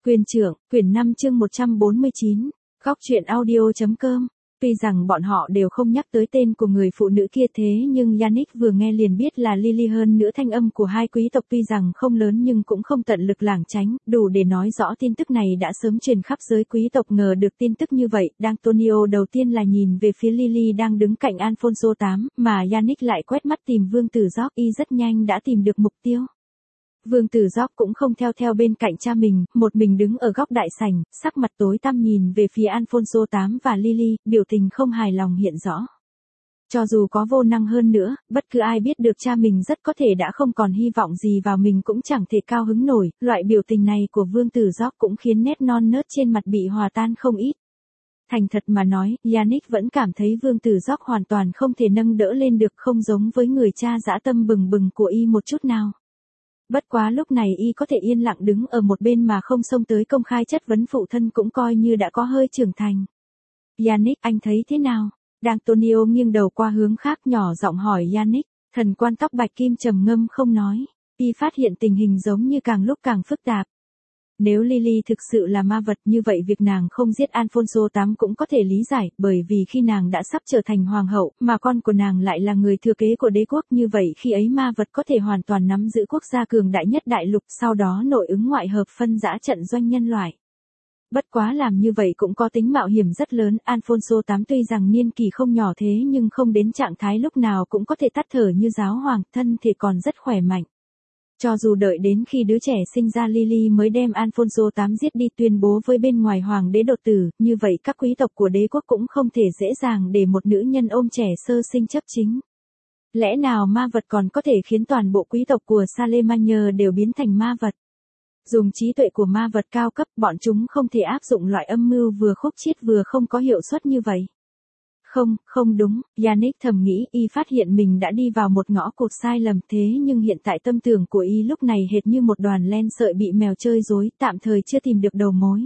Quyền trưởng, quyển 5 chương 149, góc truyện audio.com. Tuy rằng bọn họ đều không nhắc tới tên của người phụ nữ kia thế nhưng Yannick vừa nghe liền biết là Lily, hơn nữa thanh âm của hai quý tộc tuy rằng không lớn nhưng cũng không tận lực lảng tránh, đủ để nói rõ tin tức này đã sớm truyền khắp giới quý tộc. Ngờ được tin tức như vậy, D'Antonio đầu tiên là nhìn về phía Lily đang đứng cạnh Alfonso VIII, mà Yannick lại quét mắt tìm Vương tử George. Y rất nhanh đã tìm được mục tiêu. Vương tử George cũng không theo bên cạnh cha mình, một mình đứng ở góc đại sảnh, sắc mặt tối tăm nhìn về phía Alfonso VIII và Lily, biểu tình không hài lòng hiện rõ. Cho dù có vô năng hơn nữa, bất cứ ai biết được cha mình rất có thể đã không còn hy vọng gì vào mình cũng chẳng thể cao hứng nổi. Loại biểu tình này của Vương tử George cũng khiến nét non nớt trên mặt bị hòa tan không ít. Thành thật mà nói, Yannick vẫn cảm thấy Vương tử George hoàn toàn không thể nâng đỡ lên được, không giống với người cha dã tâm bừng bừng của y một chút nào. Bất quá lúc này y có thể yên lặng đứng ở một bên mà không xông tới công khai chất vấn phụ thân cũng coi như đã có hơi trưởng thành. Yannick, anh thấy thế nào? D'Antonio nghiêng đầu qua hướng khác nhỏ giọng hỏi Yannick. Thần quan tóc bạch kim trầm ngâm không nói. Y phát hiện tình hình giống như càng lúc càng phức tạp. Nếu Lily thực sự là ma vật như vậy việc nàng không giết Alfonso VIII cũng có thể lý giải, bởi vì khi nàng đã sắp trở thành hoàng hậu, mà con của nàng lại là người thừa kế của đế quốc, như vậy khi ấy ma vật có thể hoàn toàn nắm giữ quốc gia cường đại nhất đại lục, sau đó nội ứng ngoại hợp phân rã trận doanh nhân loại. Bất quá làm như vậy cũng có tính mạo hiểm rất lớn. Alfonso VIII tuy rằng niên kỷ không nhỏ thế nhưng không đến trạng thái lúc nào cũng có thể tắt thở như giáo hoàng, thân thì còn rất khỏe mạnh. Cho dù đợi đến khi đứa trẻ sinh ra Lily mới đem Alfonso VIII giết đi tuyên bố với bên ngoài hoàng đế đột tử, như vậy các quý tộc của đế quốc cũng không thể dễ dàng để một nữ nhân ôm trẻ sơ sinh chấp chính. Lẽ nào ma vật còn có thể khiến toàn bộ quý tộc của Charlemagne đều biến thành ma vật? Dùng trí tuệ của ma vật cao cấp, bọn chúng không thể áp dụng loại âm mưu vừa khúc chiết vừa không có hiệu suất như vậy. Không đúng, Yannick thầm nghĩ. Y phát hiện mình đã đi vào một ngõ cụt sai lầm, thế nhưng hiện tại tâm tưởng của y lúc này hệt như một đoàn len sợi bị mèo chơi rối, tạm thời chưa tìm được đầu mối.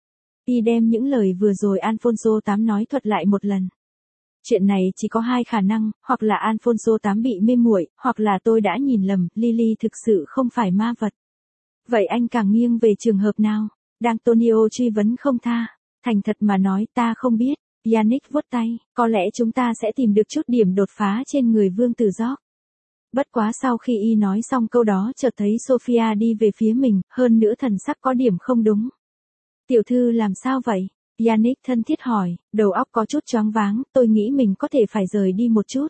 Y đem những lời vừa rồi Alfonso VIII nói thuật lại một lần. Chuyện này chỉ có hai khả năng, hoặc là Alfonso VIII bị mê muội, hoặc là tôi đã nhìn lầm, Lily thực sự không phải ma vật. Vậy anh càng nghiêng về trường hợp nào? D'Antonio truy vấn không tha. Thành thật mà nói, ta không biết. Yannick vuốt tay, có lẽ chúng ta sẽ tìm được chút điểm đột phá trên người Vương tử George. Bất quá sau khi y nói xong câu đó chợt thấy Sophia đi về phía mình, hơn nữa thần sắc có điểm không đúng. Tiểu thư làm sao vậy? Yannick thân thiết hỏi, đầu óc có chút choáng váng, tôi nghĩ mình có thể phải rời đi một chút.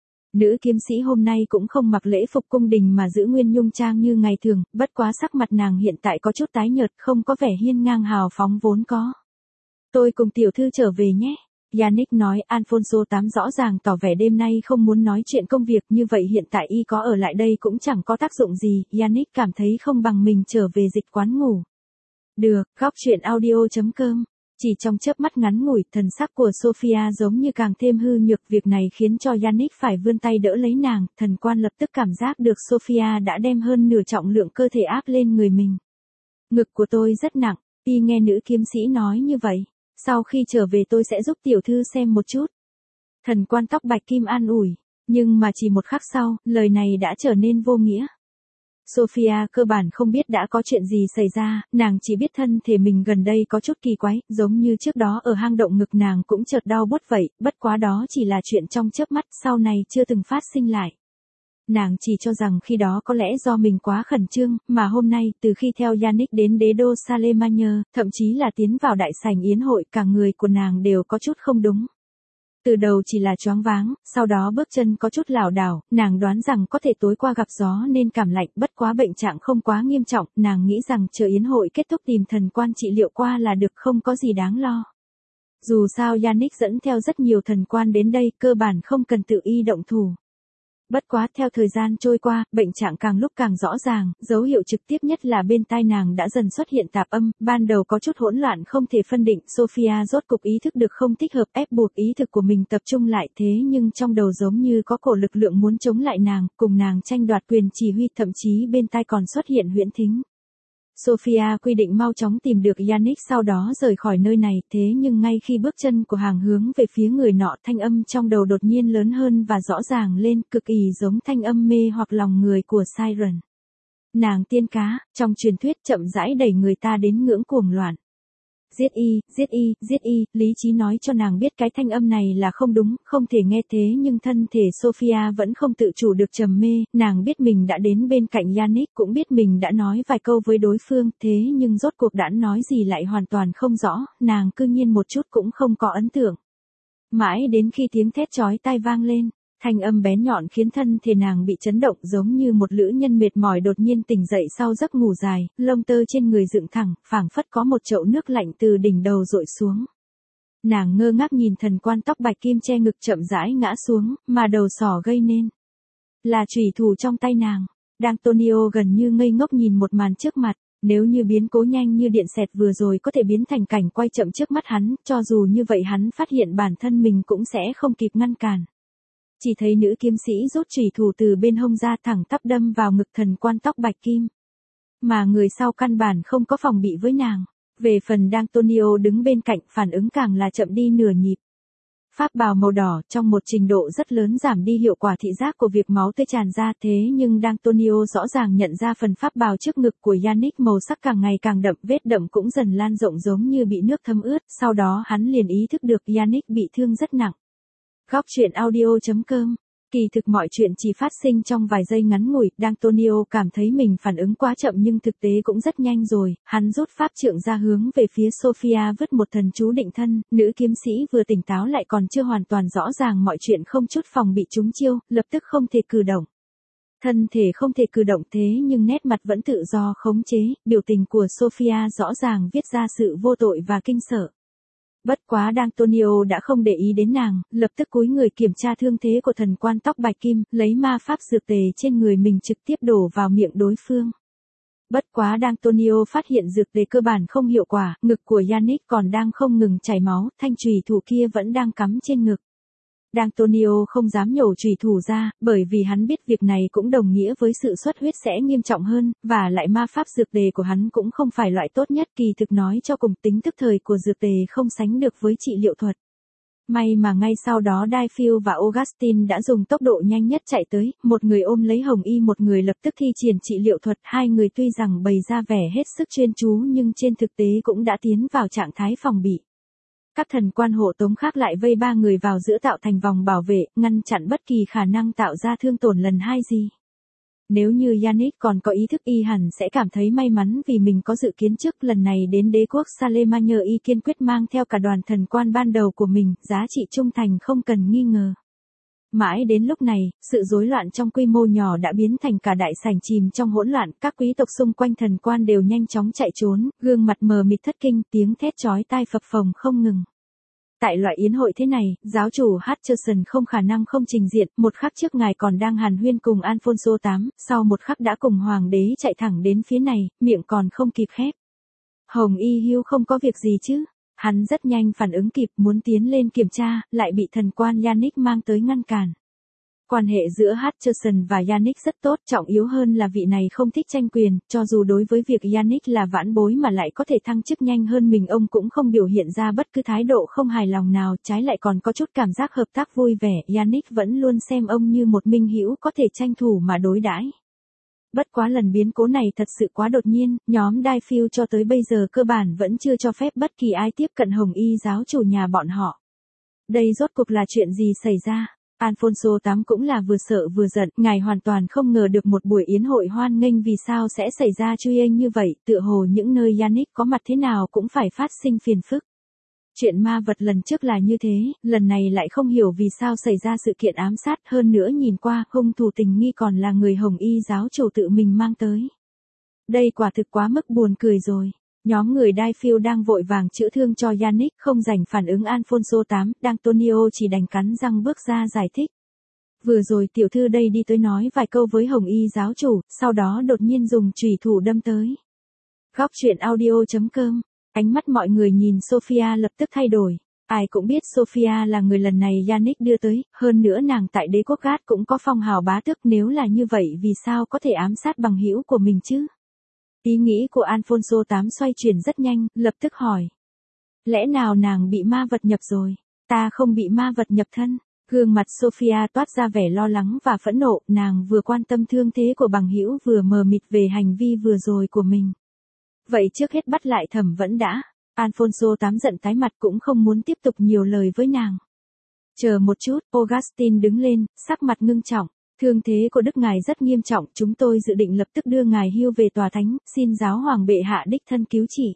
Nữ kiếm sĩ hôm nay cũng không mặc lễ phục cung đình mà giữ nguyên nhung trang như ngày thường, bất quá sắc mặt nàng hiện tại có chút tái nhợt, không có vẻ hiên ngang hào phóng vốn có. Tôi cùng tiểu thư trở về nhé. Yannick nói. Alfonso VIII rõ ràng tỏ vẻ đêm nay không muốn nói chuyện công việc, như vậy hiện tại y có ở lại đây cũng chẳng có tác dụng gì. Yannick cảm thấy không bằng mình trở về dịch quán ngủ. Được, góc truyện audio.com. Chỉ trong chớp mắt ngắn ngủi, thần sắc của Sophia giống như càng thêm hư nhược, việc này khiến cho Yannick phải vươn tay đỡ lấy nàng. Thần quan lập tức cảm giác được Sophia đã đem hơn nửa trọng lượng cơ thể áp lên người mình. Ngực của tôi rất nặng. Y nghe nữ kiếm sĩ nói như vậy. Sau khi trở về tôi sẽ giúp tiểu thư xem một chút. Thần quan tóc bạch kim an ủi. Nhưng mà chỉ một khắc sau, lời này đã trở nên vô nghĩa. Sophia cơ bản không biết đã có chuyện gì xảy ra, nàng chỉ biết thân thể mình gần đây có chút kỳ quái, giống như trước đó ở hang động ngực nàng cũng chợt đau buốt vậy, bất quá đó chỉ là chuyện trong chớp mắt, sau này chưa từng phát sinh lại. Nàng chỉ cho rằng khi đó có lẽ do mình quá khẩn trương, mà hôm nay, từ khi theo Yannick đến đế đô Charlemagne, thậm chí là tiến vào đại sảnh yến hội, cả người của nàng đều có chút không đúng. Từ đầu chỉ là choáng váng, sau đó bước chân có chút lảo đảo, nàng đoán rằng có thể tối qua gặp gió nên cảm lạnh, bất quá bệnh trạng không quá nghiêm trọng, nàng nghĩ rằng chờ yến hội kết thúc tìm thần quan trị liệu qua là được, không có gì đáng lo. Dù sao Yannick dẫn theo rất nhiều thần quan đến đây, cơ bản không cần tự y động thủ. Bất quá theo thời gian trôi qua, bệnh trạng càng lúc càng rõ ràng, dấu hiệu trực tiếp nhất là bên tai nàng đã dần xuất hiện tạp âm, ban đầu có chút hỗn loạn không thể phân định. Sophia rốt cục ý thức được không thích hợp, ép buộc ý thức của mình tập trung lại, thế nhưng trong đầu giống như có cổ lực lượng muốn chống lại nàng, cùng nàng tranh đoạt quyền chỉ huy, thậm chí bên tai còn xuất hiện huyễn thính. Sophia quy định mau chóng tìm được Yannick sau đó rời khỏi nơi này, thế nhưng ngay khi bước chân của hàng hướng về phía người nọ, thanh âm trong đầu đột nhiên lớn hơn và rõ ràng lên, cực kỳ giống thanh âm mê hoặc lòng người của Siren. Nàng tiên cá, trong truyền thuyết chậm rãi đẩy người ta đến ngưỡng cuồng loạn. Giết y, giết y, giết y, lý trí nói cho nàng biết cái thanh âm này là không đúng, không thể nghe thế nhưng thân thể Sophia vẫn không tự chủ được trầm mê, nàng biết mình đã đến bên cạnh Yannick cũng biết mình đã nói vài câu với đối phương, thế nhưng rốt cuộc đã nói gì lại hoàn toàn không rõ, nàng cư nhiên một chút cũng không có ấn tượng. Mãi đến khi tiếng thét chói tai vang lên, thanh âm bén nhọn khiến thân thể nàng bị chấn động giống như một lữ nhân mệt mỏi đột nhiên tỉnh dậy sau giấc ngủ dài, lông tơ trên người dựng thẳng, phảng phất có một chậu nước lạnh từ đỉnh đầu dội xuống. Nàng ngơ ngác nhìn thần quan tóc bạch kim che ngực chậm rãi ngã xuống, mà đầu sỏ gây nên là chùy thủ trong tay nàng. D'Antonio gần như ngây ngốc nhìn một màn trước mặt. Nếu như biến cố nhanh như điện xẹt vừa rồi có thể biến thành cảnh quay chậm trước mắt hắn, cho dù như vậy hắn phát hiện bản thân mình cũng sẽ không kịp ngăn cản. Chỉ thấy nữ kiếm sĩ rút chùy thủ từ bên hông ra thẳng tắp đâm vào ngực thần quan tóc bạch kim. Mà người sau căn bản không có phòng bị với nàng. Về phần D'Antonio đứng bên cạnh phản ứng càng là chậm đi nửa nhịp. Pháp bào màu đỏ trong một trình độ rất lớn giảm đi hiệu quả thị giác của việc máu tươi tràn ra thế nhưng D'Antonio rõ ràng nhận ra phần pháp bào trước ngực của Yannick màu sắc càng ngày càng đậm, vết đậm cũng dần lan rộng giống như bị nước thấm ướt, sau đó hắn liền ý thức được Yannick bị thương rất nặng. Góc truyện audio.com. Kỳ thực mọi chuyện chỉ phát sinh trong vài giây ngắn ngủi, D'Antonio cảm thấy mình phản ứng quá chậm nhưng thực tế cũng rất nhanh rồi, hắn rút pháp trượng ra hướng về phía Sophia vứt một thần chú định thân, nữ kiếm sĩ vừa tỉnh táo lại còn chưa hoàn toàn rõ ràng mọi chuyện không chút phòng bị trúng chiêu, lập tức không thể cử động. Thân thể không thể cử động thế nhưng nét mặt vẫn tự do khống chế, biểu tình của Sophia rõ ràng viết ra sự vô tội và kinh sợ. Bất quá D'Antonio đã không để ý đến nàng, lập tức cúi người kiểm tra thương thế của thần quan tóc bạch kim, lấy ma pháp dược tề trên người mình trực tiếp đổ vào miệng đối phương. Bất quá D'Antonio phát hiện dược tề cơ bản không hiệu quả, ngực của Yannick còn đang không ngừng chảy máu, thanh chùy thủ kia vẫn đang cắm trên ngực. D'Antonio không dám nhổ chùy thủ ra, bởi vì hắn biết việc này cũng đồng nghĩa với sự xuất huyết sẽ nghiêm trọng hơn, và lại ma pháp dược tề của hắn cũng không phải loại tốt nhất, kỳ thực nói cho cùng tính tức thời của dược tề không sánh được với trị liệu thuật. May mà ngay sau đó Daifield và Augustine đã dùng tốc độ nhanh nhất chạy tới, một người ôm lấy Hồng Y một người lập tức thi triển trị liệu thuật, hai người tuy rằng bày ra vẻ hết sức chuyên chú nhưng trên thực tế cũng đã tiến vào trạng thái phòng bị. Các thần quan hộ tống khác lại vây ba người vào giữa tạo thành vòng bảo vệ, ngăn chặn bất kỳ khả năng tạo ra thương tổn lần hai gì. Nếu như Yannick còn có ý thức y hẳn sẽ cảm thấy may mắn vì mình có dự kiến trước lần này đến đế quốc Salemania y kiên quyết mang theo cả đoàn thần quan ban đầu của mình, giá trị trung thành không cần nghi ngờ. Mãi đến lúc này, sự rối loạn trong quy mô nhỏ đã biến thành cả đại sảnh chìm trong hỗn loạn, các quý tộc xung quanh thần quan đều nhanh chóng chạy trốn, gương mặt mờ mịt thất kinh, tiếng thét chói tai phập phồng không ngừng. Tại loại yến hội thế này, giáo chủ Hutcherson không khả năng không trình diện, một khắc trước ngài còn đang hàn huyên cùng Alfonso VIII, sau một khắc đã cùng hoàng đế chạy thẳng đến phía này, miệng còn không kịp khép. Hồng Y Hiếu không có việc gì chứ? Hắn rất nhanh phản ứng kịp muốn tiến lên kiểm tra, lại bị thần quan Yannick mang tới ngăn cản. Quan hệ giữa Hutcherson và Yannick rất tốt, trọng yếu hơn là vị này không thích tranh quyền, cho dù đối với việc Yannick là vãn bối mà lại có thể thăng chức nhanh hơn mình ông cũng không biểu hiện ra bất cứ thái độ không hài lòng nào, trái lại còn có chút cảm giác hợp tác vui vẻ, Yannick vẫn luôn xem ông như một minh hữu có thể tranh thủ mà đối đãi. Bất quá lần biến cố này thật sự quá đột nhiên, nhóm Daifield cho tới bây giờ cơ bản vẫn chưa cho phép bất kỳ ai tiếp cận Hồng Y giáo chủ nhà bọn họ. Đây rốt cuộc là chuyện gì xảy ra? Alfonso VIII cũng là vừa sợ vừa giận, ngài hoàn toàn không ngờ được một buổi yến hội hoan nghênh vì sao sẽ xảy ra truy anh như vậy, tựa hồ những nơi Yannick có mặt thế nào cũng phải phát sinh phiền phức. Chuyện ma vật lần trước là như thế, lần này lại không hiểu vì sao xảy ra sự kiện ám sát, hơn nữa nhìn qua, hung thủ tình nghi còn là người Hồng Y giáo chủ tự mình mang tới. Đây quả thực quá mức buồn cười rồi. Nhóm người Daifield đang vội vàng chữa thương cho Yannick, không rảnh phản ứng Alfonso VIII, D'Antonio chỉ đành cắn răng bước ra giải thích. Vừa rồi tiểu thư đây đi tới nói vài câu với Hồng Y giáo chủ, sau đó đột nhiên dùng chùy thủ đâm tới. Góc truyện audio.com. Ánh mắt mọi người nhìn Sophia lập tức thay đổi. Ai cũng biết Sophia là người lần này Yannick đưa tới, hơn nữa nàng tại đế quốc Gát cũng có phong hào bá tước, nếu là như vậy vì sao có thể ám sát bằng hữu của mình chứ? Ý nghĩ của Alfonso VIII xoay chuyển rất nhanh, lập tức hỏi. Lẽ nào nàng bị ma vật nhập rồi? Ta không bị ma vật nhập thân. Gương mặt Sophia toát ra vẻ lo lắng và phẫn nộ, nàng vừa quan tâm thương thế của bằng hữu vừa mờ mịt về hành vi vừa rồi của mình. Vậy trước hết bắt lại thẩm vẫn đã. Alfonso tám giận tái mặt cũng không muốn tiếp tục nhiều lời với nàng. Chờ một chút, Augustine đứng lên, sắc mặt ngưng trọng. Thương thế của Đức Ngài rất nghiêm trọng, chúng tôi dự định lập tức đưa Ngài hưu về tòa thánh, xin giáo hoàng bệ hạ đích thân cứu trị.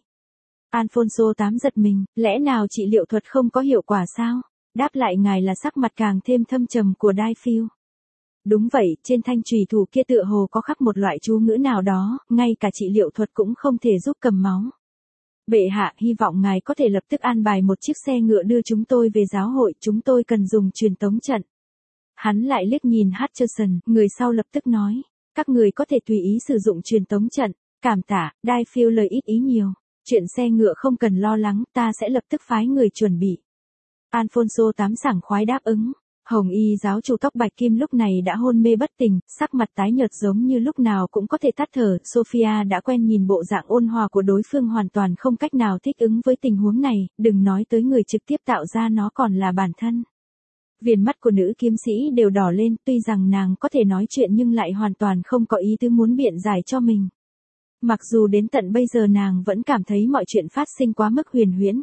Alfonso tám giật mình, lẽ nào trị liệu thuật không có hiệu quả sao? Đáp lại Ngài là sắc mặt càng thêm thâm trầm của Daifield. Đúng vậy, trên thanh chùy thủ kia tựa hồ có khắc một loại chú ngữ nào đó, ngay cả trị liệu thuật cũng không thể giúp cầm máu. Bệ hạ, hy vọng Ngài có thể lập tức an bài một chiếc xe ngựa đưa chúng tôi về giáo hội, chúng tôi cần dùng truyền tống trận. Hắn lại liếc nhìn Hutcherson, người sau lập tức nói, các người có thể tùy ý sử dụng truyền tống trận, cảm tạ, Daifield lời ít ý nhiều, chuyện xe ngựa không cần lo lắng, ta sẽ lập tức phái người chuẩn bị. Alfonso tám sảng khoái đáp ứng. Hồng y giáo chủ tóc bạch kim lúc này đã hôn mê bất tỉnh, sắc mặt tái nhợt giống như lúc nào cũng có thể tắt thở. Sophia đã quen nhìn bộ dạng ôn hòa của đối phương hoàn toàn không cách nào thích ứng với tình huống này, đừng nói tới người trực tiếp tạo ra nó còn là bản thân. Viền mắt của nữ kiếm sĩ đều đỏ lên, tuy rằng nàng có thể nói chuyện nhưng lại hoàn toàn không có ý tứ muốn biện giải cho mình. Mặc dù đến tận bây giờ nàng vẫn cảm thấy mọi chuyện phát sinh quá mức huyền huyễn.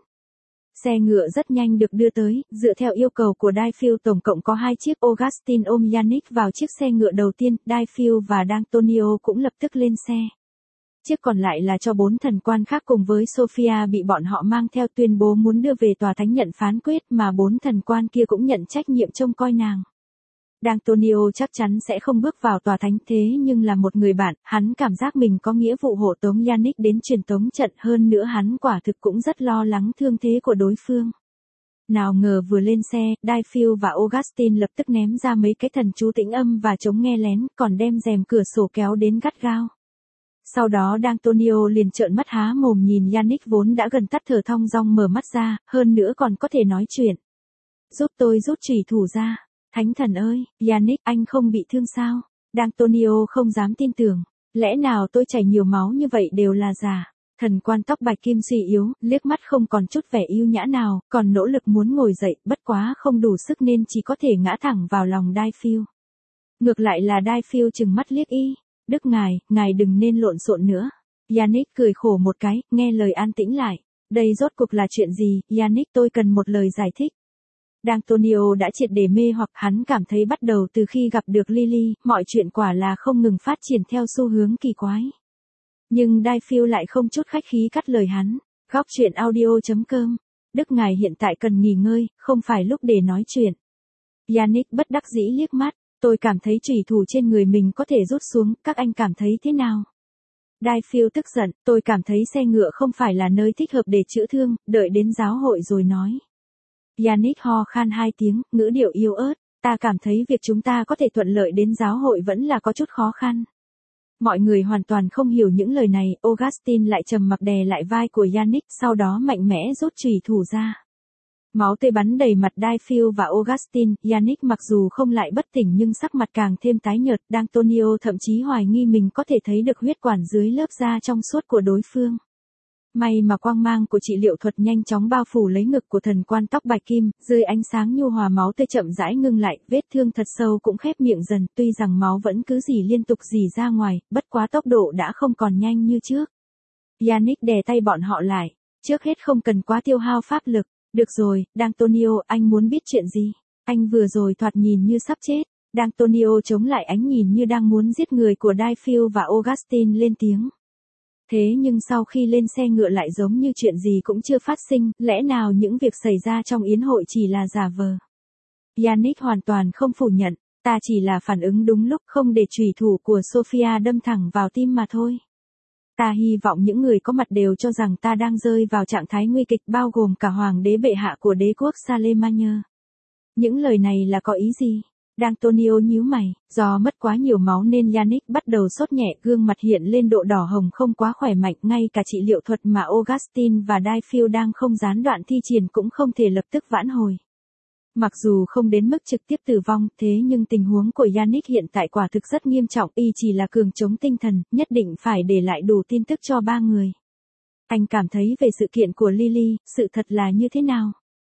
Xe ngựa rất nhanh được đưa tới, dựa theo yêu cầu của Daifield tổng cộng có 2 chiếc. Augustine ôm Yannick vào chiếc xe ngựa đầu tiên, Daifield và D'Antonio cũng lập tức lên xe. Chiếc còn lại là cho 4 thần quan khác cùng với Sophia bị bọn họ mang theo tuyên bố muốn đưa về tòa thánh nhận phán quyết mà 4 thần quan kia cũng nhận trách nhiệm trông coi nàng. D'Antonio chắc chắn sẽ không bước vào tòa thánh thế nhưng là một người bạn, hắn cảm giác mình có nghĩa vụ hộ tống Yannick đến truyền tống trận hơn nữa hắn quả thực cũng rất lo lắng thương thế của đối phương. Nào ngờ vừa lên xe, Daifield và Augustine lập tức ném ra mấy cái thần chú tĩnh âm và chống nghe lén, còn đem rèm cửa sổ kéo đến gắt gao. Sau đó D'Antonio liền trợn mắt há mồm nhìn Yannick vốn đã gần tắt thở thong dong mở mắt ra, hơn nữa còn có thể nói chuyện. Giúp tôi rút chủy thủ ra. Thánh thần ơi, Yannick, anh không bị thương sao? D'Antonio không dám tin tưởng. Lẽ nào tôi chảy nhiều máu như vậy đều là giả? Thần quan tóc bạch kim suy yếu, liếc mắt không còn chút vẻ yêu nhã nào, còn nỗ lực muốn ngồi dậy, bất quá không đủ sức nên chỉ có thể ngã thẳng vào lòng Daifield. Ngược lại là Daifield trừng mắt liếc y. Đức ngài đừng nên lộn xộn nữa. Yannick cười khổ một cái, nghe lời an tĩnh lại. Đây rốt cuộc là chuyện gì, Yannick, tôi cần một lời giải thích. D'Antonio đã triệt để mê hoặc hắn cảm thấy bắt đầu từ khi gặp được Lily, mọi chuyện quả là không ngừng phát triển theo xu hướng kỳ quái. Nhưng Daifield lại không chút khách khí cắt lời hắn. Góc truyện audio.com. Đức ngài hiện tại cần nghỉ ngơi, không phải lúc để nói chuyện. Yannick bất đắc dĩ liếc mắt. Tôi cảm thấy chủy thủ trên người mình có thể rút xuống, các anh cảm thấy thế nào? Daifield tức giận, tôi cảm thấy xe ngựa không phải là nơi thích hợp để chữa thương, đợi đến giáo hội rồi nói. Yannick ho khan 2 tiếng, ngữ điệu yếu ớt, ta cảm thấy việc chúng ta có thể thuận lợi đến giáo hội vẫn là có chút khó khăn. Mọi người hoàn toàn không hiểu những lời này, Augustine lại trầm mặc đè lại vai của Yannick, sau đó mạnh mẽ rút chủy thủ ra. Máu tươi bắn đầy mặt Daifield và Augustine, Yannick mặc dù không lại bất tỉnh nhưng sắc mặt càng thêm tái nhợt, D'Antonio thậm chí hoài nghi mình có thể thấy được huyết quản dưới lớp da trong suốt của đối phương. May mà quang mang của trị liệu thuật nhanh chóng bao phủ lấy ngực của thần quan tóc bạch kim, dưới ánh sáng nhu hòa máu tươi chậm rãi ngưng lại, vết thương thật sâu cũng khép miệng dần, tuy rằng máu vẫn cứ rỉ liên tục rỉ ra ngoài, bất quá tốc độ đã không còn nhanh như trước. Yannick đè tay bọn họ lại, trước hết không cần quá tiêu hao pháp lực. Được rồi, D'Antonio, anh muốn biết chuyện gì? Anh vừa rồi thoạt nhìn như sắp chết. D'Antonio chống lại ánh nhìn như đang muốn giết người của Daifield và Augustine lên tiếng. Thế nhưng sau khi lên xe ngựa lại giống như chuyện gì cũng chưa phát sinh, lẽ nào những việc xảy ra trong yến hội chỉ là giả vờ? Yannick hoàn toàn không phủ nhận, ta chỉ là phản ứng đúng lúc không để chủy thủ của Sophia đâm thẳng vào tim mà thôi. Ta hy vọng những người có mặt đều cho rằng ta đang rơi vào trạng thái nguy kịch bao gồm cả hoàng đế bệ hạ của đế quốc Charlemagne. Những lời này là có ý gì? D'Antonio nhíu mày, do mất quá nhiều máu nên Yannick bắt đầu sốt nhẹ, gương mặt hiện lên độ đỏ hồng không quá khỏe mạnh, ngay cả trị liệu thuật mà Augustine và Daifield đang không gián đoạn thi triển cũng không thể lập tức vãn hồi. Mặc dù không đến mức trực tiếp tử vong, thế nhưng tình huống của Yannick hiện tại quả thực rất nghiêm trọng, y chỉ là cường chống tinh thần, nhất định phải để lại đủ tin tức cho 3 người. Anh cảm thấy về sự kiện của Lily, sự thật là như thế nào?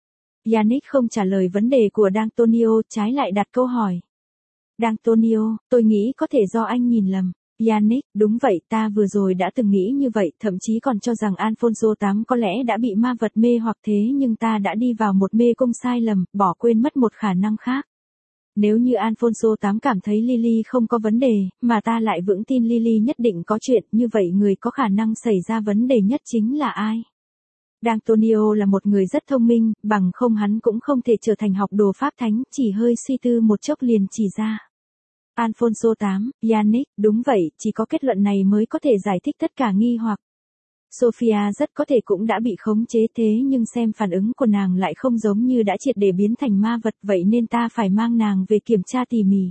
Yannick không trả lời vấn đề của D'Antonio, trái lại đặt câu hỏi. D'Antonio, tôi nghĩ có thể do anh nhìn lầm. Yannick, đúng vậy, ta vừa rồi đã từng nghĩ như vậy, thậm chí còn cho rằng Alfonso 8 có lẽ đã bị ma vật mê hoặc, thế nhưng ta đã đi vào một mê cung sai lầm, bỏ quên mất một khả năng khác. Nếu như Alfonso 8 cảm thấy Lily không có vấn đề, mà ta lại vững tin Lily nhất định có chuyện, như vậy người có khả năng xảy ra vấn đề nhất chính là ai? D'Antonio là một người rất thông minh, bằng không hắn cũng không thể trở thành học đồ pháp thánh, chỉ hơi suy tư một chốc liền chỉ ra. Alfonso 8, Yannick, đúng vậy, chỉ có kết luận này mới có thể giải thích tất cả nghi hoặc. Sophia rất có thể cũng đã bị khống chế, thế nhưng xem phản ứng của nàng lại không giống như đã triệt để biến thành ma vật, vậy nên ta phải mang nàng về kiểm tra tỉ mỉ.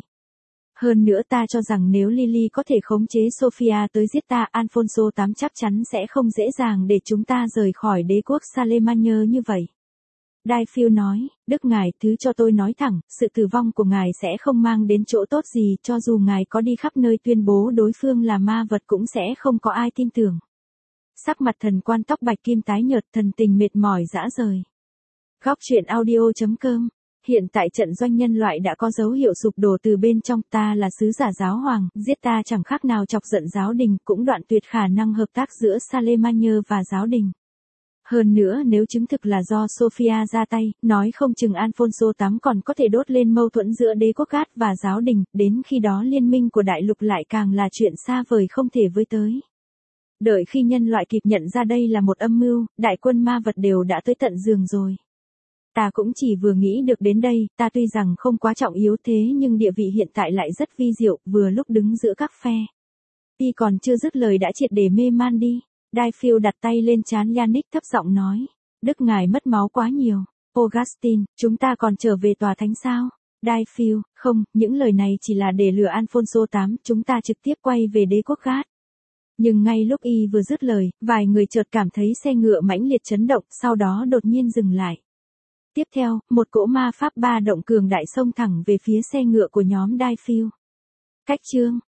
Hơn nữa ta cho rằng nếu Lily có thể khống chế Sophia tới giết ta, Alfonso 8 chắc chắn sẽ không dễ dàng để chúng ta rời khỏi đế quốc Salemania như vậy. Daifield nói, Đức ngài, thứ cho tôi nói thẳng, sự tử vong của ngài sẽ không mang đến chỗ tốt gì, cho dù ngài có đi khắp nơi tuyên bố đối phương là ma vật cũng sẽ không có ai tin tưởng. Sắc mặt thần quan tóc bạch kim tái nhợt, thần tình mệt mỏi rã rời. Góc truyện audio.com. Hiện tại trận doanh nhân loại đã có dấu hiệu sụp đổ từ bên trong, ta là sứ giả giáo hoàng, giết ta chẳng khác nào chọc giận giáo đình, cũng đoạn tuyệt khả năng hợp tác giữa Salemania và giáo đình. Hơn nữa nếu chứng thực là do Sophia ra tay, nói không chừng Alfonso 8 còn có thể đốt lên mâu thuẫn giữa đế quốc Gát và giáo đình, đến khi đó liên minh của đại lục lại càng là chuyện xa vời không thể với tới. Đợi khi nhân loại kịp nhận ra đây là một âm mưu, đại quân ma vật đều đã tới tận giường rồi. Ta cũng chỉ vừa nghĩ được đến đây, ta tuy rằng không quá trọng yếu thế nhưng địa vị hiện tại lại rất vi diệu, vừa lúc đứng giữa các phe. Y còn chưa dứt lời đã triệt để mê man đi. Daifield đặt tay lên trán Yannick thấp giọng nói. Đức ngài mất máu quá nhiều. Augustine, chúng ta còn trở về tòa thánh sao? Daifield, không, những lời này chỉ là để lừa Alfonso 8, chúng ta trực tiếp quay về đế quốc Gát. Nhưng ngay lúc y vừa dứt lời, vài người chợt cảm thấy xe ngựa mãnh liệt chấn động, sau đó đột nhiên dừng lại. Tiếp theo, một cỗ ma pháp ba động cường đại xông thẳng về phía xe ngựa của nhóm Daifield. Cách chương